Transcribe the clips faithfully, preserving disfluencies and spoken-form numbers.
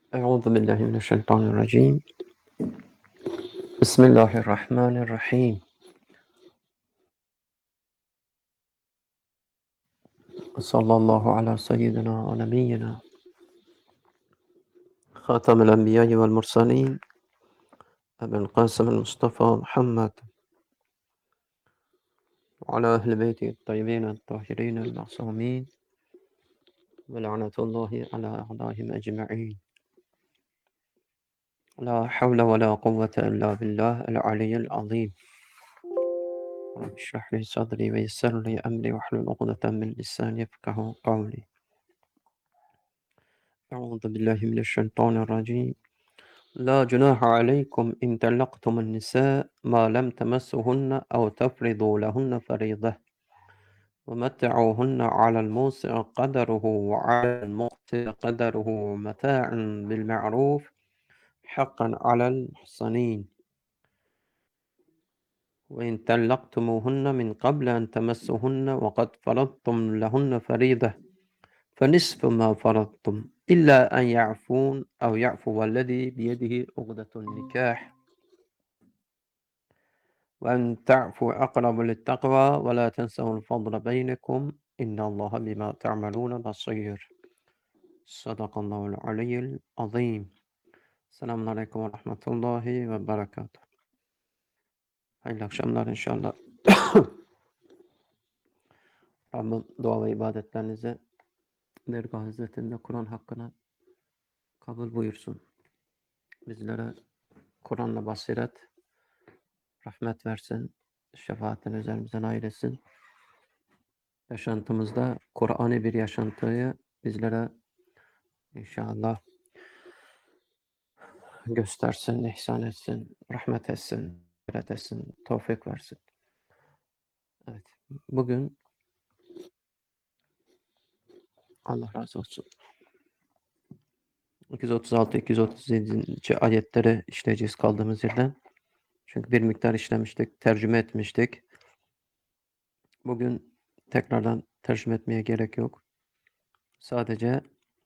أعوذ بالله من الشيطان الرجيم بسم الله الرحمن الرحيم صلى الله على سيدنا ونبينا خاتم الأنبياء والمرسلين أبي القاسم المصطفى محمد وعلى أهل بيته الطيبين الطاهرين المعصومين ولعنة الله على أعدائهم أجمعين لا حول ولا قوة إلا بالله العلي العظيم رب اشرح لي صدري ويسر لي أمري واحلل عقدة من لساني يفقهوا قولي أعوذ بالله من الشيطان الرجيم لا جناح عليكم إن طلقتم النساء ما لم تمسهن أو تفرضوا لهن فريضة ومتعوهن على الموسع قدره وعلى المقتر قدره متاعا بالمعروف حقا على المحصنين وإن طلقتموهن من قبل أن تمسهن وقد فرضتم لهن فريضة فنصف ما فرضتم إلا أن يعفون أو يعفو الذي بيده عقدة النكاح وأن تعفوا أقرب للتقوى ولا تنسوا الفضل بينكم إن الله بما تعملون بصير صدق الله العلي العظيم. Selamun Aleyküm ve Rahmetullahi ve Berekatuhu. Hayırlı akşamlar inşallah. Rabbim dua ve ibadetlerinizi dergah hizmetinde Kur'an hakkına kabul buyursun. Bizlere Kur'an'la basiret, rahmet versin. Şefaatini üzerimizden ayırsın. Yaşantımızda Kur'an'ı bir yaşantıyı bizlere inşallah göstersin, ihsan etsin, rahmet etsin, rahmet etsin, tevfik versin. Evet. Bugün Allah razı olsun. iki yüz otuz altı iki yüz otuz yedi. ayetleri işleyeceğiz kaldığımız yerden. Çünkü bir miktar işlemiştik, tercüme etmiştik. Bugün tekrardan tercüme etmeye gerek yok. Sadece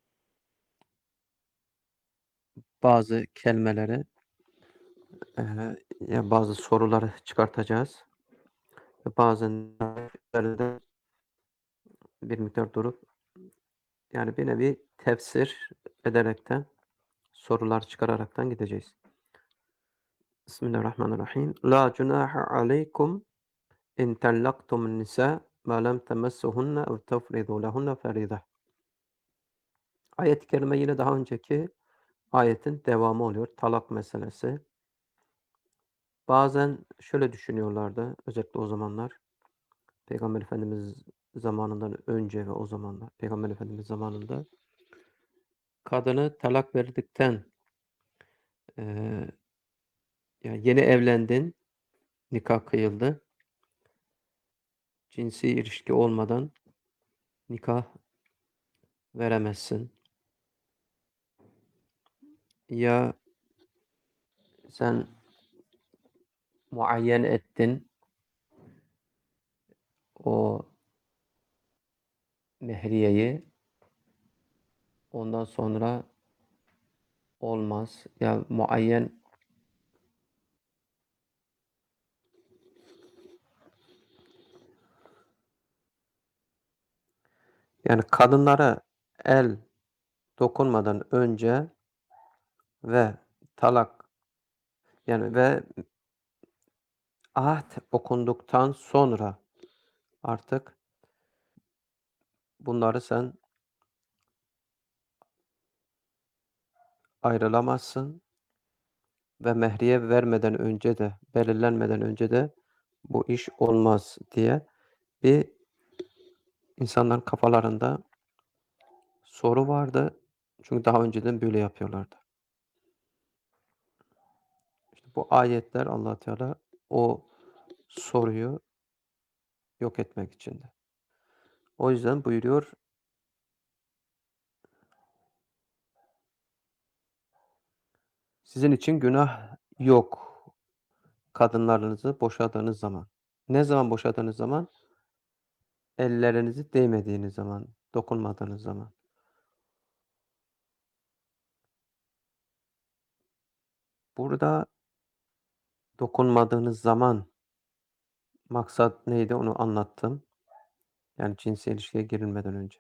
bazı kelimeleri, e, ya bazı soruları çıkartacağız. Ve bazen de bir miktar durup yani bir nevi tefsir ederekten sorular çıkararaktan gideceğiz. Bismillahirrahmanirrahim. La cunaha aleykum in tallaqtumun nisa ma lem temessuhunne ev tefridu lehunne feride. Ayet-i kerime yine daha önceki ayetin devamı oluyor. Talak meselesi. Bazen şöyle düşünüyorlardı, özellikle o zamanlar, Peygamber Efendimiz zamanından önce ve o zamanlar, Peygamber Efendimiz zamanında kadını talak verdikten, eee, yani yeni evlendin, nikah kıyıldı, cinsi ilişki olmadan nikah veremezsin. Ya sen muayyen ettin o mehriyeyi, ondan sonra olmaz. Ya muayyen yani kadınlara el dokunmadan önce ve talak yani ve ahd okunduktan sonra artık bunları sen ayrılamazsın ve mehriye vermeden önce de, belirlenmeden önce de bu iş olmaz diye bir insanların kafalarında soru vardı. Çünkü daha önceden böyle yapıyorlardı. İşte bu ayetler Allah Teala o soruyu yok etmek içindi. O yüzden buyuruyor, sizin için günah yok kadınlarınızı boşadığınız zaman. Ne zaman boşadığınız zaman? Ellerinizi değmediğiniz zaman, dokunmadığınız zaman. Burada dokunmadığınız zaman maksat neydi onu anlattım. Yani cinsel ilişkiye girilmeden önce.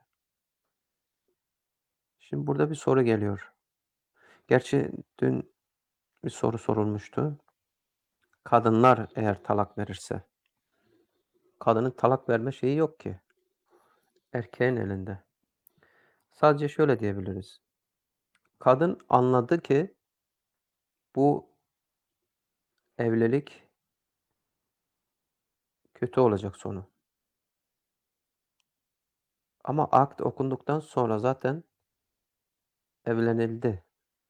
Şimdi burada bir soru geliyor. Gerçi dün bir soru sorulmuştu. Kadınlar eğer talak verirse, kadının talak verme şeyi yok ki. Erkeğin elinde. Sadece şöyle diyebiliriz. Kadın anladı ki bu evlilik kötü olacak sonu. Ama akt okunduktan sonra zaten evlenildi.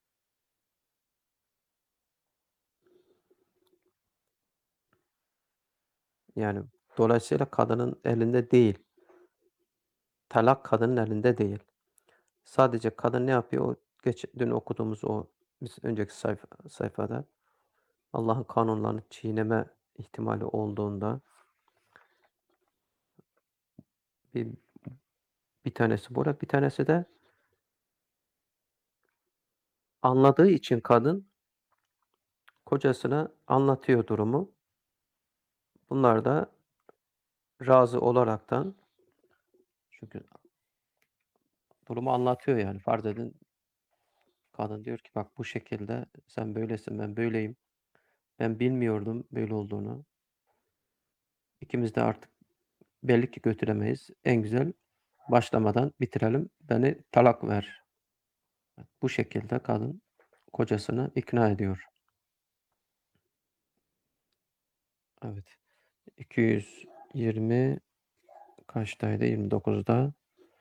Yani dolayısıyla kadının elinde değil. Talak kadının elinde değil. Sadece kadın ne yapıyor? O geç dün okuduğumuz o biz önceki sayfa sayfada Allah'ın kanunlarını çiğneme ihtimali olduğunda bir bir tanesi bu, bir tanesi de anladığı için kadın kocasına anlatıyor durumu. Bunlar da razı olaraktan çünkü durumu anlatıyor yani. Farz edin kadın diyor ki bak bu şekilde sen böylesin ben böyleyim. Ben bilmiyordum böyle olduğunu. İkimiz de artık belli ki götüremeyiz. En güzel başlamadan bitirelim. Beni talak ver. Bu şekilde kadın kocasını ikna ediyor. Evet. iki yüz yirmi kaçtaydı? yirmi dokuzda.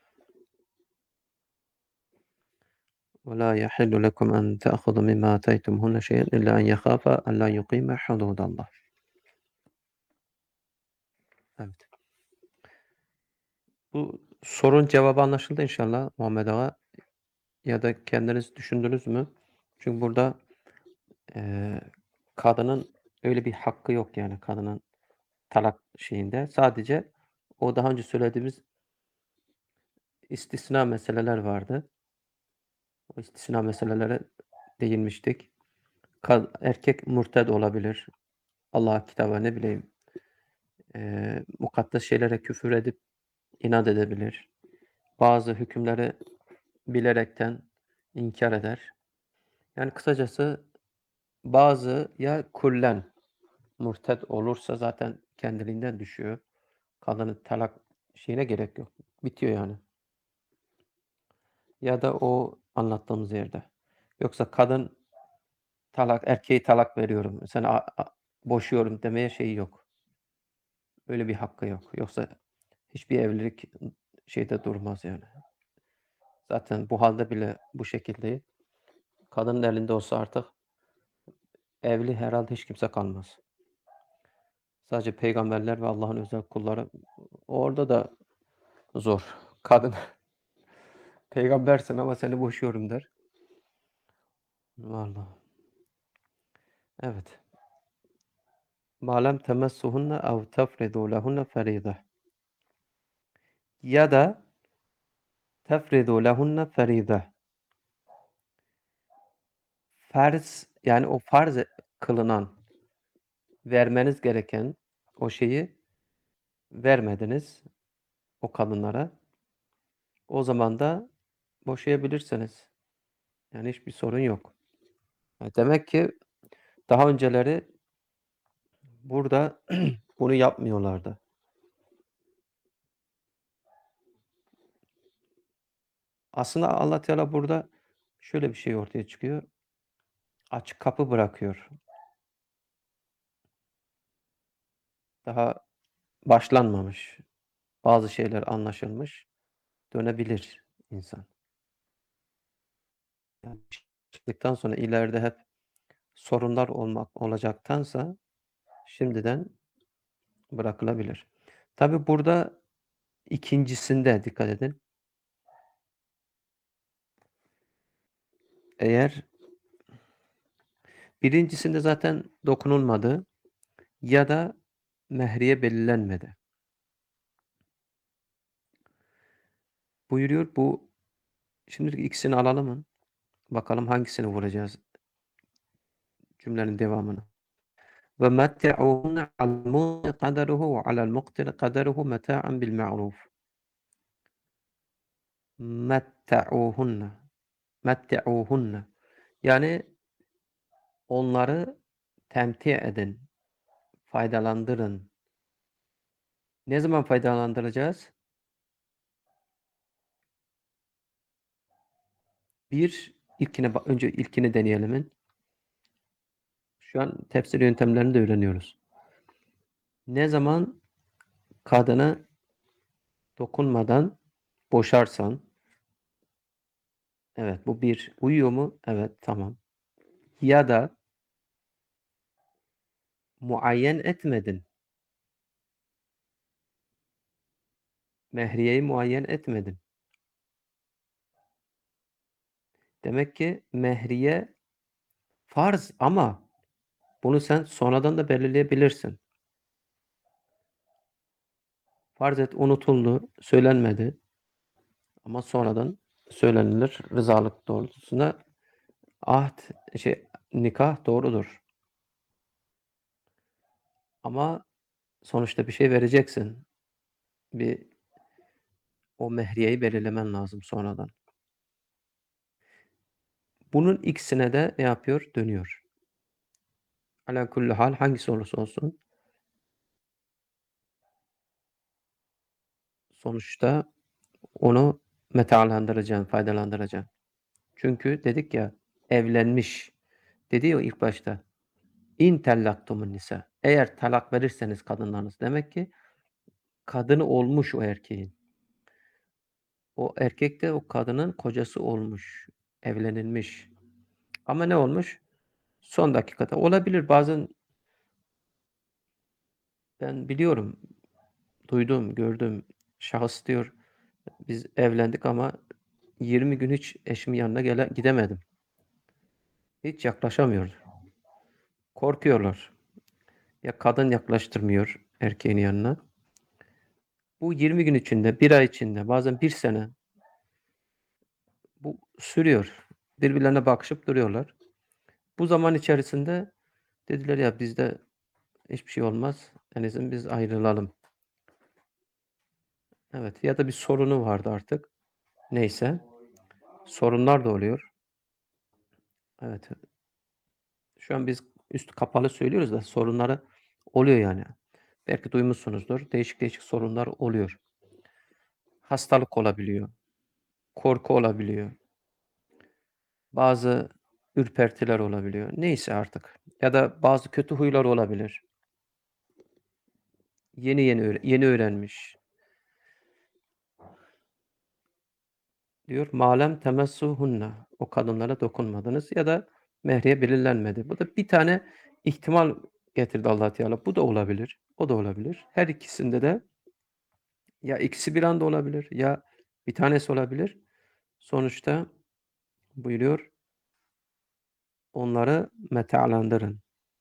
وَلَا يَحِلُّ لَكُمْ أَنْ تَأْخُذُوا مِمَّا آتَيْتُمُوهُنَّ شَيْئًا إِلَّا أَنْ يَخَافَا أَلَّا يُقِيمَا حُدُودَ اللّٰهِ. Evet. Bu sorunun cevabı anlaşıldı inşallah Muhammed Ağa. Ya da kendiniz düşündünüz mü? Çünkü burada eee, kadının öyle bir hakkı yok yani kadının talak şeyinde. Sadece o daha önce söylediğimiz istisna meseleler vardı. O istisna meselelere değinmiştik. Kad erkek murted olabilir. Allah kitaba ne bileyim eee mukaddes şeylere küfür edip inat edebilir. Bazı hükümleri bilerekten inkar eder. Yani kısacası bazı ya kullen murted olursa zaten kendiliğinden düşüyor. Kadının talak şeyine gerek yok. Bitiyor yani. Ya da o anlattığımız yerde. Yoksa kadın talak erkeği talak veriyorum, seni a a boşuyorum demeye şeyi yok. Öyle bir hakkı yok. Yoksa hiçbir evlilik şeyde durmaz yani. Zaten bu halde bile bu şekilde kadının elinde olsa artık evli herhalde hiç kimse kalmaz. Sadece peygamberler ve Allah'ın özel kulları orada da zor. Kadın peygambersin ama seni boşuyorum der. Vallahi. Evet. مَا لَمْ تَمَسُّهُنَّ اَوْ تَفْرِضُوا لَهُنَّ فَرِيضَةً Ya da تَفْرِضُوا لَهُنَّ فَرِيضَةً Farz yani o farz e kılınan, vermeniz gereken o şeyi vermediniz o kadınlara. O zaman da boşayabilirsiniz. Yani hiçbir sorun yok. Ya demek ki daha önceleri burada bunu yapmıyorlardı. Aslında Allah Teala burada şöyle bir şey ortaya çıkıyor. Açık kapı bırakıyor. Daha başlanmamış. Bazı şeyler anlaşılmış. Dönebilir insan. Yani çıktıktan sonra ileride hep sorunlar olmak olacaktansa şimdiden bırakılabilir. Tabi burada ikincisinde dikkat edin. Eğer birincisinde zaten dokunulmadı ya da mehriye belirlenmedi. Buyuruyor bu şimdilik ikisini alalım mı? Bakalım hangisini vuracağız? Cümlenin devamını. Ve mette'uhunne alel mu'ti kaderuhu ve alel muqtir kaderuhu meta'an bil ma'ruf. Mette'uhunne. Mette'uhunne. Yani onları temtih edin, faydalandırın. Ne zaman faydalandıracağız? Bir, ilkine önce ilkini deneyelim. Şu an tefsir yöntemlerini de öğreniyoruz. Ne zaman kadını dokunmadan boşarsan, evet bu bir. Uyuyor mu? Evet, tamam. Ya da muayyen etmedin. Mehriyeyi muayyen etmedin. Demek ki mehriye farz ama bunu sen sonradan da belirleyebilirsin. Farz et unutuldu, söylenmedi ama sonradan söylenilir rızalık doğrultusunda ahd, şey, nikah doğrudur. Ama sonuçta bir şey vereceksin. Bir o mehriyeyi belirlemen lazım sonradan. Bunun ikisine de ne yapıyor? Dönüyor. Ala kulli hal hangisi olursa olsun sonuçta onu metalandıracaksın, faydalandıracaksın. Çünkü dedik ya evlenmiş. Dedi ya ilk başta. İn tellaktumun nisa. Eğer talak verirseniz kadınlarınız demek ki kadını olmuş o erkeğin. O erkek de o kadının kocası olmuş. Evlenilmiş. Ama ne olmuş? Son dakikada. Olabilir bazen ben biliyorum. Duydum, gördüm. Şahıs diyor biz evlendik ama yirmi gün hiç eşimin yanına gele, gidemedim. Hiç yaklaşamıyor. Korkuyorlar. Ya kadın yaklaştırmıyor erkeğin yanına. Bu yirmi gün içinde, bir ay içinde, bazen bir sene bu sürüyor. Birbirlerine bakışıp duruyorlar. Bu zaman içerisinde dediler ya bizde hiçbir şey olmaz. En azından biz ayrılalım. Evet ya da bir sorunu vardı artık. Neyse. Sorunlar da oluyor. Evet. Şu an biz üstü kapalı söylüyoruz da sorunları oluyor yani. Belki duymuşsunuzdur. Değişik değişik sorunlar oluyor. Hastalık olabiliyor. Korku olabiliyor. Bazı ürpertiler olabiliyor. Neyse artık. Ya da bazı kötü huylar olabilir. Yeni yeni öğre yeni öğrenmiş. Diyor malem temessuhunna. O kadınlara dokunmadınız ya da mehriye belirlenmedi. Bu da bir tane ihtimal getirdi Allah Teala. Bu da olabilir. O da olabilir. Her ikisinde de ya ikisi bir anda olabilir ya bir tanesi olabilir. Sonuçta buyuruyor onları meta'landırın.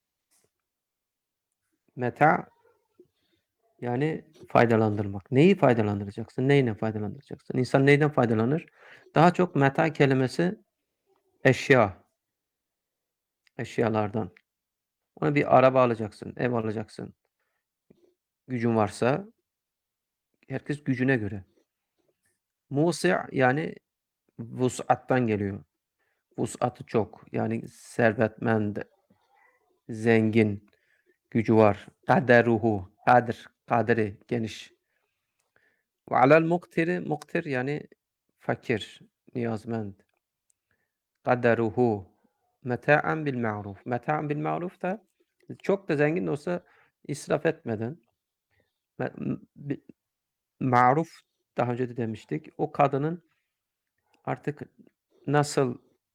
Meta yani faydalandırmak. Neyi faydalandıracaksın? Neyle faydalandıracaksın? İnsan neyden faydalanır? Daha çok meta kelimesi eşya. Eşyalardan. Ona bir araba alacaksın, ev alacaksın. Gücün varsa herkes gücüne göre. Musi' yani vus'attan geliyor. Vus'atı çok. Yani servetmend, zengin, gücü var. Kaderuhu, kadir, kaderi geniş. Ve alel muktiri, muktir yani fakir, niyazmend. Kaderuhu meta'an bil ma'ruf. Meta'an bil ma'ruf da çok da zengin de olsa israf etmeden me- m- bi- maruf daha önce de demiştik. O kadının artık nasıl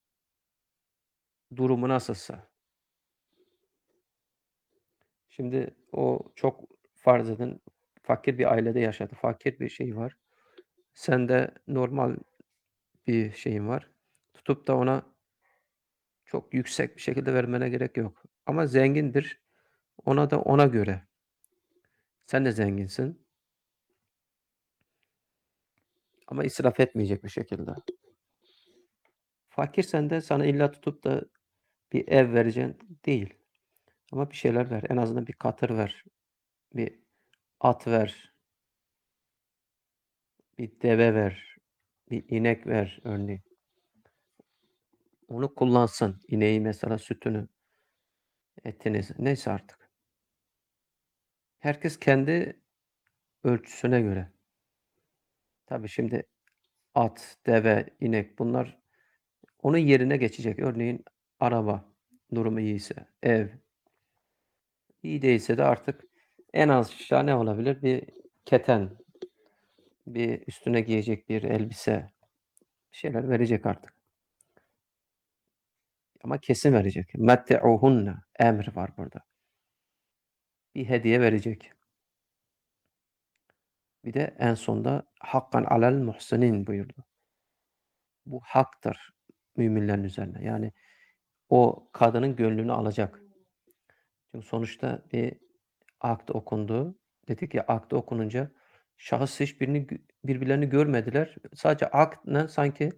durumu nasılsa. Şimdi o çok farz edin fakir bir ailede yaşadı. Fakir bir şey var. Sen de normal bir şeyin var. Tutup da ona çok yüksek bir şekilde vermene gerek yok. Ama zengindir. Ona da ona göre. Sen de zenginsin. Ama israf etmeyecek bir şekilde. Fakirsen de sana illa tutup da Bir ev vereceksin değil ama bir şeyler ver. En azından bir katır ver, bir at ver, bir deve ver, bir inek ver örneğin. Onu kullansın. İneği mesela sütünü, etini neyse artık. Herkes kendi ölçüsüne göre. Tabii şimdi at, deve, inek bunlar onun yerine geçecek. Örneğin araba durumu iyiyse, ev iyi değilse de artık en aşağı ne olabilir? Bir keten, bir üstüne giyecek bir elbise, bir şeyler verecek artık. Ama kesin verecek. "Metti'uhunne" emri var burada. Bir hediye verecek. Bir de en sonda "Hakkan alel muhsinin" buyurdu. Bu haktır müminlerin üzerine. Yani o kadının gönlünü alacak. Çünkü sonuçta bir akt okundu. Dedik ya akt okununca şahıs hiçbirini gö birbirlerini görmediler. Sadece akdle sanki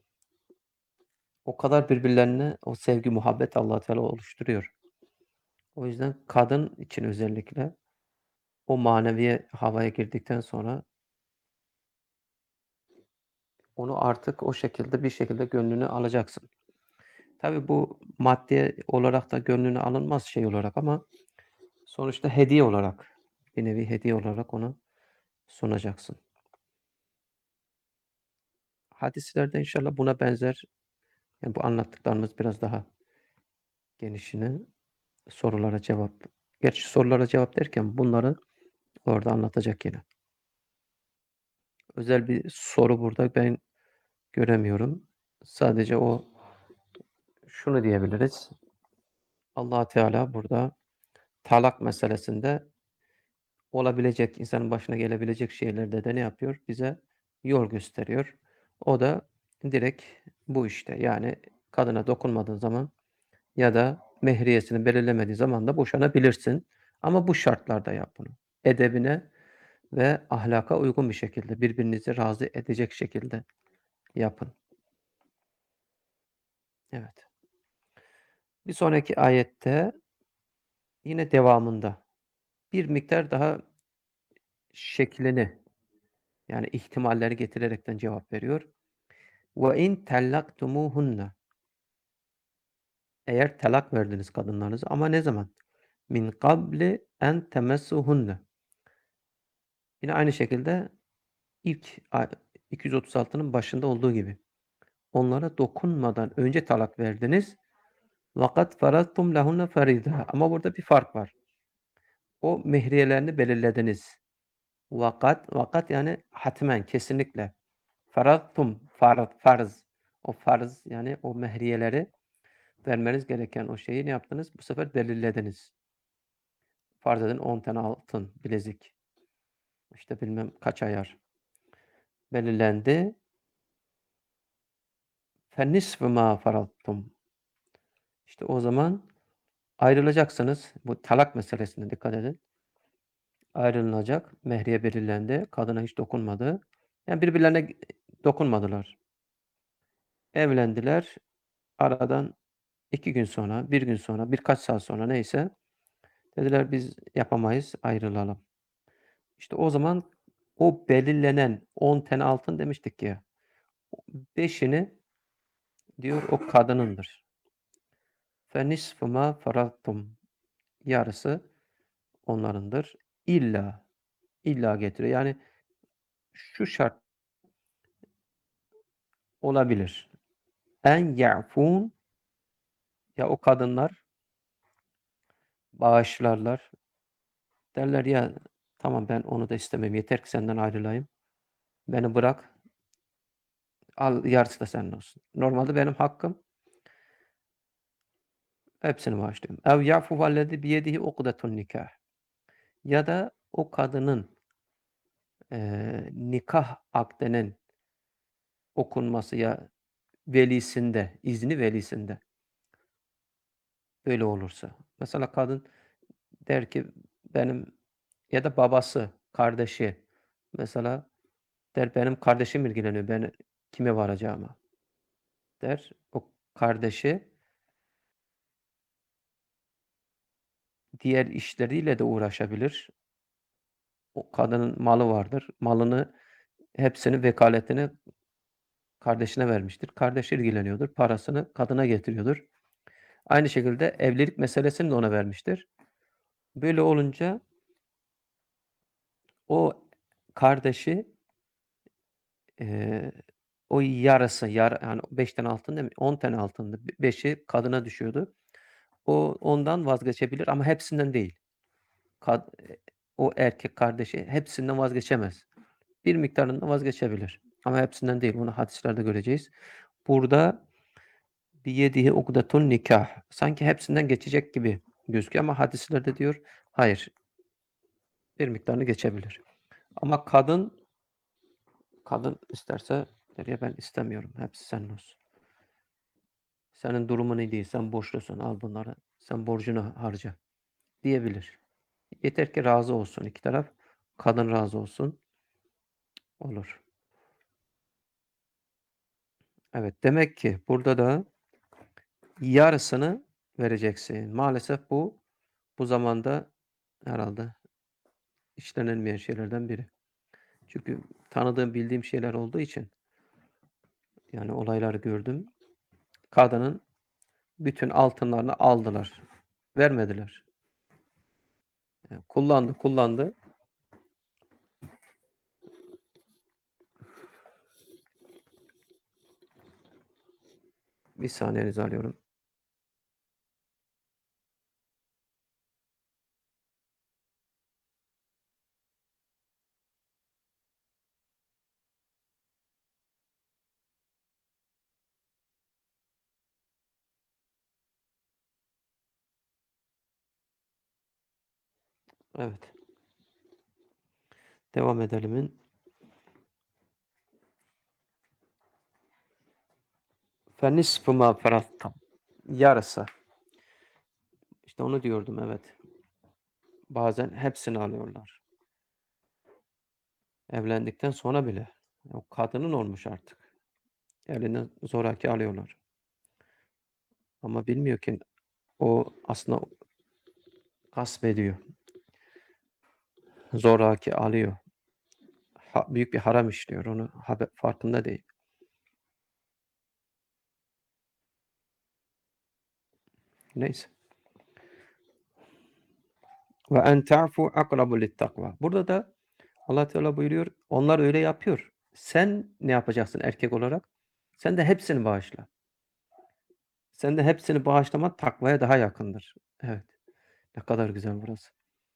o kadar birbirlerine o sevgi, muhabbet Allah Teala oluşturuyor. O yüzden kadın için özellikle o manevi havaya girdikten sonra onu artık o şekilde bir şekilde gönlünü alacaksın. Tabii bu maddi olarak da gönlünü alınmaz şey olarak ama sonuçta hediye olarak, bir nevi hediye olarak ona sunacaksın. Hadislerde inşallah buna benzer, yani bu anlattıklarımız biraz daha genişini sorulara cevap. Gerçi sorulara cevap derken bunları orada anlatacak yine. Özel bir soru burada ben göremiyorum. Sadece o şunu diyebiliriz. Allah Teala burada talak meselesinde olabilecek, insanın başına gelebilecek şeylerde de ne yapıyor? Bize yol gösteriyor. O da direkt bu işte. Yani kadına dokunmadığın zaman ya da mehriyesini belirlemediği zaman da boşanabilirsin. Ama bu şartlarda yap bunu. Edebine ve ahlaka uygun bir şekilde, birbirinizi razı edecek şekilde yapın. Evet. Bir sonraki ayette yine devamında bir miktar daha şeklini, yani ihtimalleri getirerekten cevap veriyor. Ve in tallaktumuhunna eğer talak verdiniz kadınlarınıza ama ne zaman? Min qabli en temessuhunna. Yine aynı şekilde ilk a iki yüz otuz altının başında olduğu gibi. Onlara dokunmadan önce talak verdiniz. Vakat faradtum lehunne ferida. Ama burada bir fark var. O mehriyelerini belirlediniz. Vakat, vakat yani hatmen, kesinlikle. Faradtum, farz, farz. O farz yani o mehriyeleri vermeniz gereken o şeyi ne yaptınız? Bu sefer belirlediniz. Farz edin on tane altın bilezik. İşte bilmem kaç ayar. Belirlendi. فَنِصْفُ مَا فَرَضْتُمْ. İşte o zaman ayrılacaksınız. Bu talak meselesine dikkat edin. Ayrılınacak. Mehriye belirlendi. Kadına hiç dokunmadı. Yani birbirlerine dokunmadılar. Evlendiler. Aradan iki gün sonra, bir gün sonra, birkaç saat sonra neyse dediler biz yapamayız, ayrılalım. İşte o zaman o belirlenen on tane altın demiştik ya, beşini diyor o kadınındır. فَنِصْفُ مَا فَرَضْتُمْ. Yarısı onlarındır. İlla, illa getiriyor. Yani şu şart olabilir. En ya'fun ya o kadınlar bağışlarlar. Derler ya tamam ben onu da istemem. Yeter ki senden ayrılayım. Beni bırak. Al yarısı da senin olsun. Normalde benim hakkım. Hepsini bağışlıyorum. Ev ya'fu vellezî biyedihi ukdetun nikâh. Ya da o kadının eee, nikah akdinin okunması ya velisinde, izni velisinde öyle olursa. Mesela kadın der ki benim ya da babası, kardeşi mesela der benim kardeşim ilgileniyor. Ben, kime varacağıma der. O kardeşi diğer işleriyle de uğraşabilir. O kadının malı vardır. Malını hepsini vekaletini kardeşine vermiştir. Kardeşi ilgileniyordur. Parasını kadına getiriyordur. Aynı şekilde evlilik meselesini de ona vermiştir. Böyle olunca o kardeşi, eee, o yarısı, yar yani beş tane altın değil mi? on tane altındı. Be beşi kadına düşüyordu. O ondan vazgeçebilir ama hepsinden değil. Kad eee, o erkek kardeşi hepsinden vazgeçemez. Bir miktarından vazgeçebilir ama hepsinden değil. Bunu hadislerde göreceğiz. Burada biyedihi ukdetun nikah. Sanki hepsinden geçecek gibi gözüküyor ama hadislerde diyor, hayır, bir miktarını geçebilir. Ama kadın kadın isterse der ya ben istemiyorum. Hepsi senin olsun. Senin durumun iyi değil. Sen borçlusun. Al bunları. Sen borcunu harca diyebilir. Yeter ki razı olsun iki taraf. Kadın razı olsun. Olur. Evet, demek ki burada da yarısını vereceksin. Maalesef bu bu zamanda herhalde işlenilmeyen şeylerden biri. Çünkü tanıdığım, bildiğim şeyler olduğu için yani olayları gördüm. Kadının bütün altınlarını aldılar. Vermediler. Yani kullandı, kullandı. Bir saniyenizi alıyorum. Evet. Devam edelimin. فَنِصْفُ مَا فَرَضْتُمْ Yarısı. İşte onu diyordum, evet. Bazen hepsini alıyorlar. Evlendikten sonra bile. O kadının olmuş artık. Eline zoraki alıyorlar. Ama bilmiyor ki o aslında gasp ediyor. Zoraki alıyor. Ha, büyük bir haram işliyor. Onu haber, farkında değil. Neyse. Ve en ta'fu akrabu littakva. Burada da Allah Teala buyuruyor. Onlar öyle yapıyor. Sen ne yapacaksın erkek olarak? Sen de hepsini bağışla. Sen de hepsini bağışlaman takvaya daha yakındır. Evet. Ne kadar güzel burası.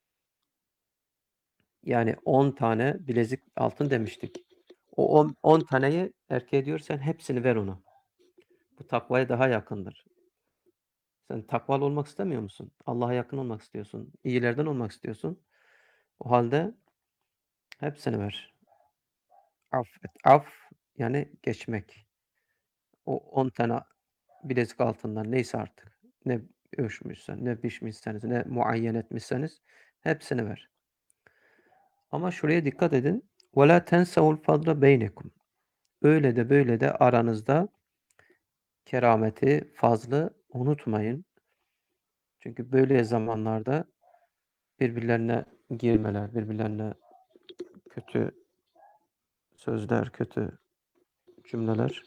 Yani on tane bilezik altın demiştik. O on on taneyi erkeğe diyor sen hepsini ver ona. Bu takvaya daha yakındır. Sen takvalı olmak istemiyor musun? Allah'a yakın olmak istiyorsun. İyilerden olmak istiyorsun. O halde hepsini ver. Affet. Af yani geçmek. O on tane bilezik altından neyse artık. Ne ölçmüşsen, ne biçmişseniz, ne muayyen etmişseniz hepsini ver. Ama şuraya dikkat edin. وَلَا تَنْسَوُا الْفَضْلَ بَيْنَكُمْ Öyle de böyle de aranızda kerameti, fazlı unutmayın. Çünkü böyle zamanlarda birbirlerine girmeler, birbirlerine kötü sözler, kötü cümleler.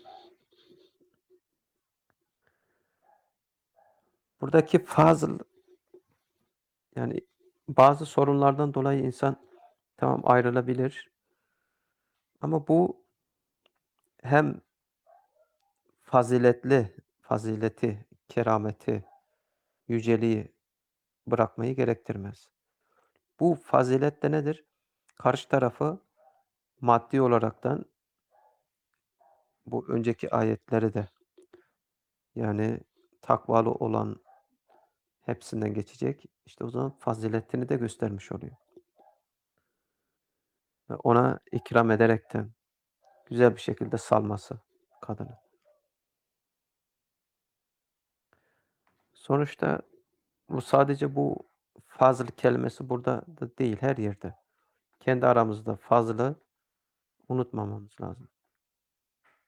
Buradaki fazıl yani bazı sorunlardan dolayı insan tamam ayrılabilir ama bu hem faziletli, fazileti, kerameti, yüceliği bırakmayı gerektirmez. Bu fazilet de nedir? Karşı tarafı maddi olaraktan bu önceki ayetleri de yani takvalı olan hepsinden geçecek. İşte o zaman faziletini de göstermiş oluyor. Ve ona ikram ederekten güzel bir şekilde salması kadını. Sonuçta bu sadece bu fazıl kelimesi burada da değil, her yerde. Kendi aramızda fazlı unutmamamız lazım.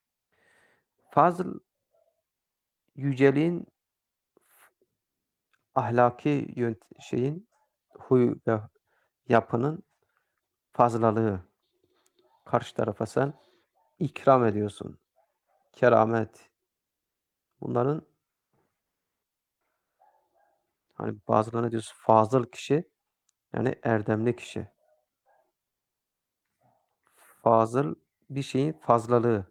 Fazıl yüceliğin ahlaki yönt şeyin, huy ve yapının fazlalığı. Karşı tarafa sen ikram ediyorsun. Keramet. Bunların hani bazılarına diyoruz fazıl kişi, yani erdemli kişi. Fazıl bir şeyin fazlalığı.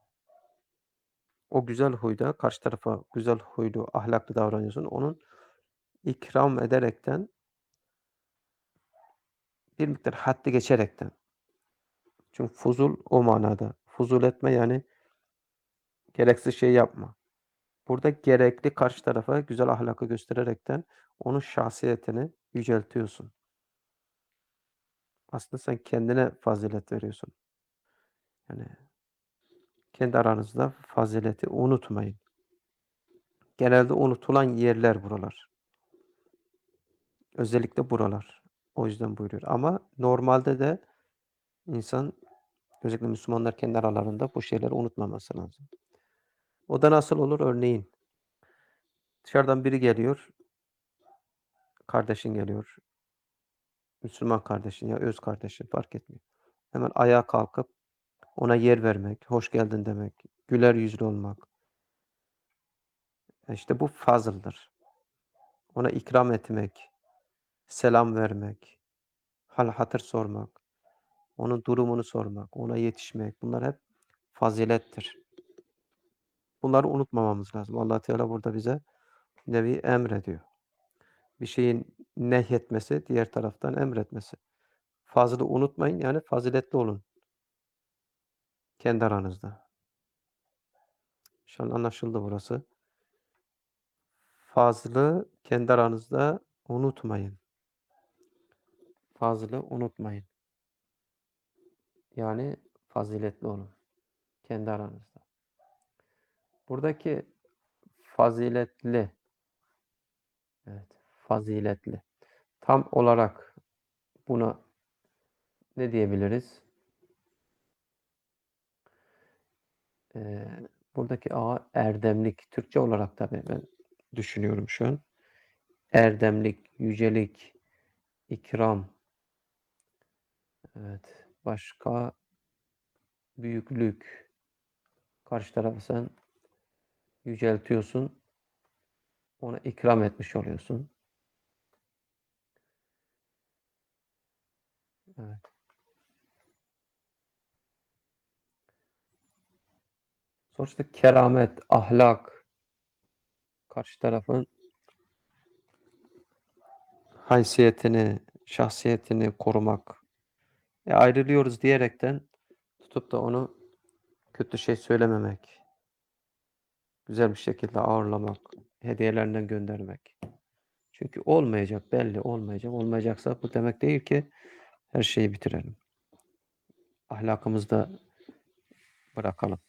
O güzel huyda karşı tarafa güzel huylu, ahlaklı davranıyorsun. Onun ikram ederekten bir miktar haddi geçerekten. Çünkü fuzul o manada. Fuzul etme yani gereksiz şey yapma. Burada gerekli karşı tarafa güzel ahlakı göstererekten onun şahsiyetini yüceltiyorsun. Aslında sen kendine fazilet veriyorsun. Yani kendi aranızda fazileti unutmayın. Genelde unutulan yerler buralar. Özellikle buralar. O yüzden buyuruyor. Ama normalde de insan, özellikle Müslümanlar kendi aralarında bu şeyleri unutmaması lazım. O da nasıl olur? Örneğin dışarıdan biri geliyor, kardeşin geliyor. Müslüman kardeşin ya öz kardeşin fark etmiyor. Hemen ayağa kalkıp ona yer vermek, hoş geldin demek, güler yüzlü olmak. E işte bu fazıldır. Ona ikram etmek, selam vermek, hal hatır sormak, onun durumunu sormak, ona yetişmek. Bunlar hep fazilettir. Bunları unutmamamız lazım. Allah Teala burada bize bir nevi emrediyor. Bir şeyin nehyetmesi, diğer taraftan emretmesi. Fazlı unutmayın, yani faziletli olun kendi aranızda. İnşallah anlaşıldı burası. Fazlı kendi aranızda unutmayın. Fazlı unutmayın. Yani faziletli olun kendi aranızda. Buradaki faziletli, evet, faziletli. Tam olarak buna ne diyebiliriz? Eee, buradaki A erdemlik. Türkçe olarak tabii ben düşünüyorum şu an. Erdemlik, yücelik, ikram. Evet. Başka büyüklük. Karşı tarafı sen yüceltiyorsun. Ona ikram etmiş oluyorsun. Evet. Sonuçta keramet, ahlak, karşı tarafın haysiyetini, şahsiyetini korumak. E, ayrılıyoruz diyerekten tutup da onu kötü şey söylememek, güzel bir şekilde ağırlamak, hediyelerinden göndermek. Çünkü olmayacak, belli olmayacak. Olmayacaksa bu demek değil ki her şeyi bitirelim. Ahlakımızı da bırakalım.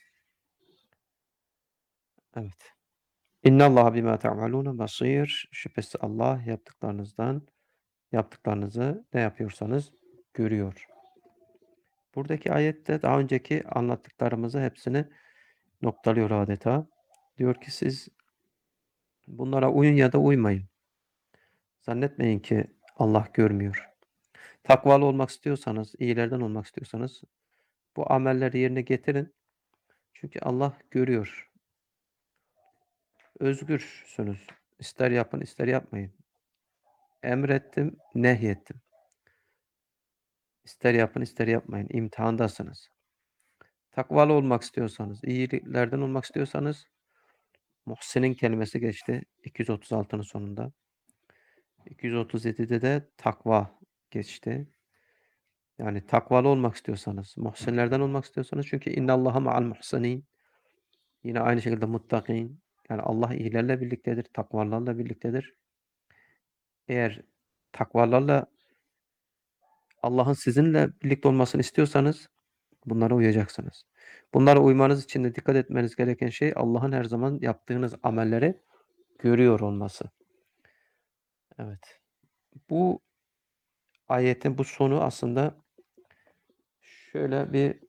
Evet. İnnallâhe bimâ te'amelûne basîr. Şüphesiz Allah yaptıklarınızdan yaptıklarınızı ne yapıyorsanız görüyor. Buradaki ayette daha önceki anlattıklarımızı hepsini noktalıyor adeta. Diyor ki siz bunlara uyun ya da uymayın. Zannetmeyin ki Allah görmüyor. Takvalı olmak istiyorsanız, iyilerden olmak istiyorsanız bu amelleri yerine getirin. Çünkü Allah görüyor. Özgürsünüz. İster yapın, ister yapmayın. Emrettim, nehyettim. İster yapın, ister yapmayın. İmtihandasınız. Takvalı olmak istiyorsanız, iyiliklerden olmak istiyorsanız Muhsin'in kelimesi geçti iki yüz otuz altının sonunda. iki yüz otuz yedide de takva geçti. Yani takvalı olmak istiyorsanız, muhsinlerden olmak istiyorsanız çünkü innallaha ma'al muhsinin. Yine aynı şekilde muttakin. Yani Allah iyilerle birliktedir, takvalarla birliktedir. Eğer takvalarla Allah'ın sizinle birlikte olmasını istiyorsanız bunlara uyacaksınız. Bunlara uymanız için de dikkat etmeniz gereken şey Allah'ın her zaman yaptığınız amelleri görüyor olması. Evet. Bu ayetin bu sonu aslında şöyle bir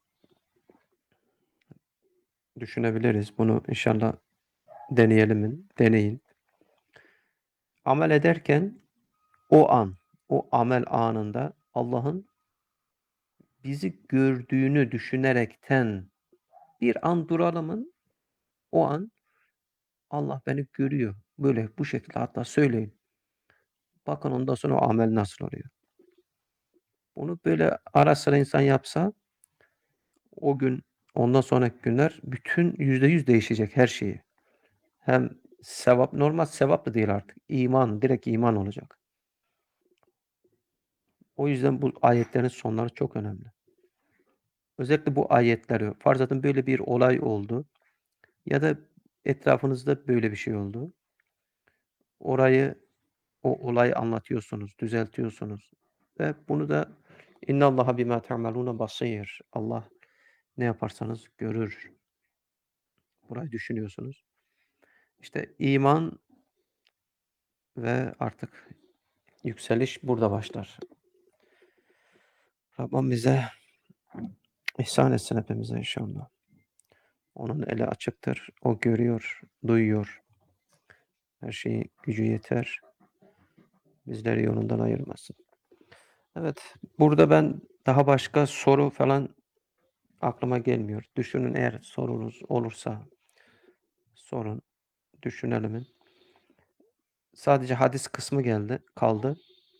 düşünebiliriz. Bunu inşallah deneyelim, deneyin. Amel ederken o an, o amel anında Allah'ın bizi gördüğünü düşünerekten bir an duralımın, o an Allah beni görüyor. Böyle bu şekilde hatta söyleyin. Bakın ondan sonra o amel nasıl oluyor. Bunu böyle ara sıra insan yapsa o gün, ondan sonraki günler bütün yüzde yüz değişecek her şeyi. Hem sevap, normal sevap da değil artık. İman, direkt iman olacak. O yüzden bu ayetlerin sonları çok önemli. Özellikle bu ayetleri, farz edin böyle bir olay oldu ya da etrafınızda böyle bir şey oldu. Orayı, o olayı anlatıyorsunuz, düzeltiyorsunuz ve bunu da "İnnallaha bimâ te'amelûne basîr." Allah ne yaparsanız görür. Burayı düşünüyorsunuz. İşte iman ve artık yükseliş burada başlar. Rabbim bize ihsan etsin hepimize inşallah. Onun eli açıktır. O görüyor, duyuyor. Her şeyi gücü yeter. Bizleri yolundan ayırmasın. Evet, burada ben daha başka soru falan aklıma gelmiyor. Düşünün, eğer sorunuz olursa sorun, düşünelim. Sadece hadis kısmı geldi, kaldı.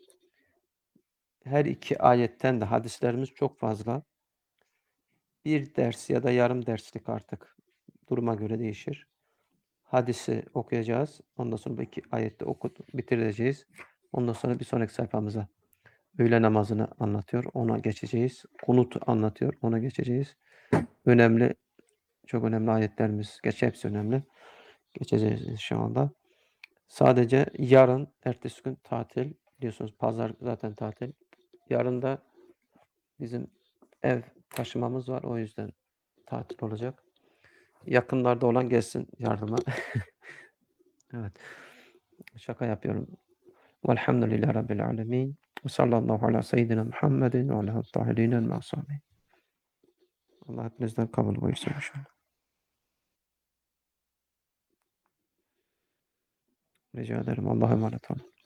Her iki ayetten de hadislerimiz çok fazla. Bir ders ya da yarım derslik artık duruma göre değişir. Hadisi okuyacağız. Ondan sonra bu iki ayette okut, bitireceğiz. Ondan sonra bir sonraki sayfamıza öğle namazını anlatıyor. Ona geçeceğiz. Kunut anlatıyor. Ona geçeceğiz. Önemli, çok önemli ayetlerimiz. Geç hepsi önemli. Geçeceğiz inşallah. Sadece yarın, ertesi gün tatil. Biliyorsunuz pazar zaten tatil. Yarın da bizim ev taşımamız var. O yüzden tatil olacak. Yakınlarda olan gelsin yardıma. Evet. Şaka yapıyorum. Velhamdülillahi Rabbil alemin. Ve sallallahu ala seyyidina Muhammedin ve ala tahirin el ma'sumin. Allah hepinizden kabul buyursun inşallah. Rica ederim. Allah'a emanet olun.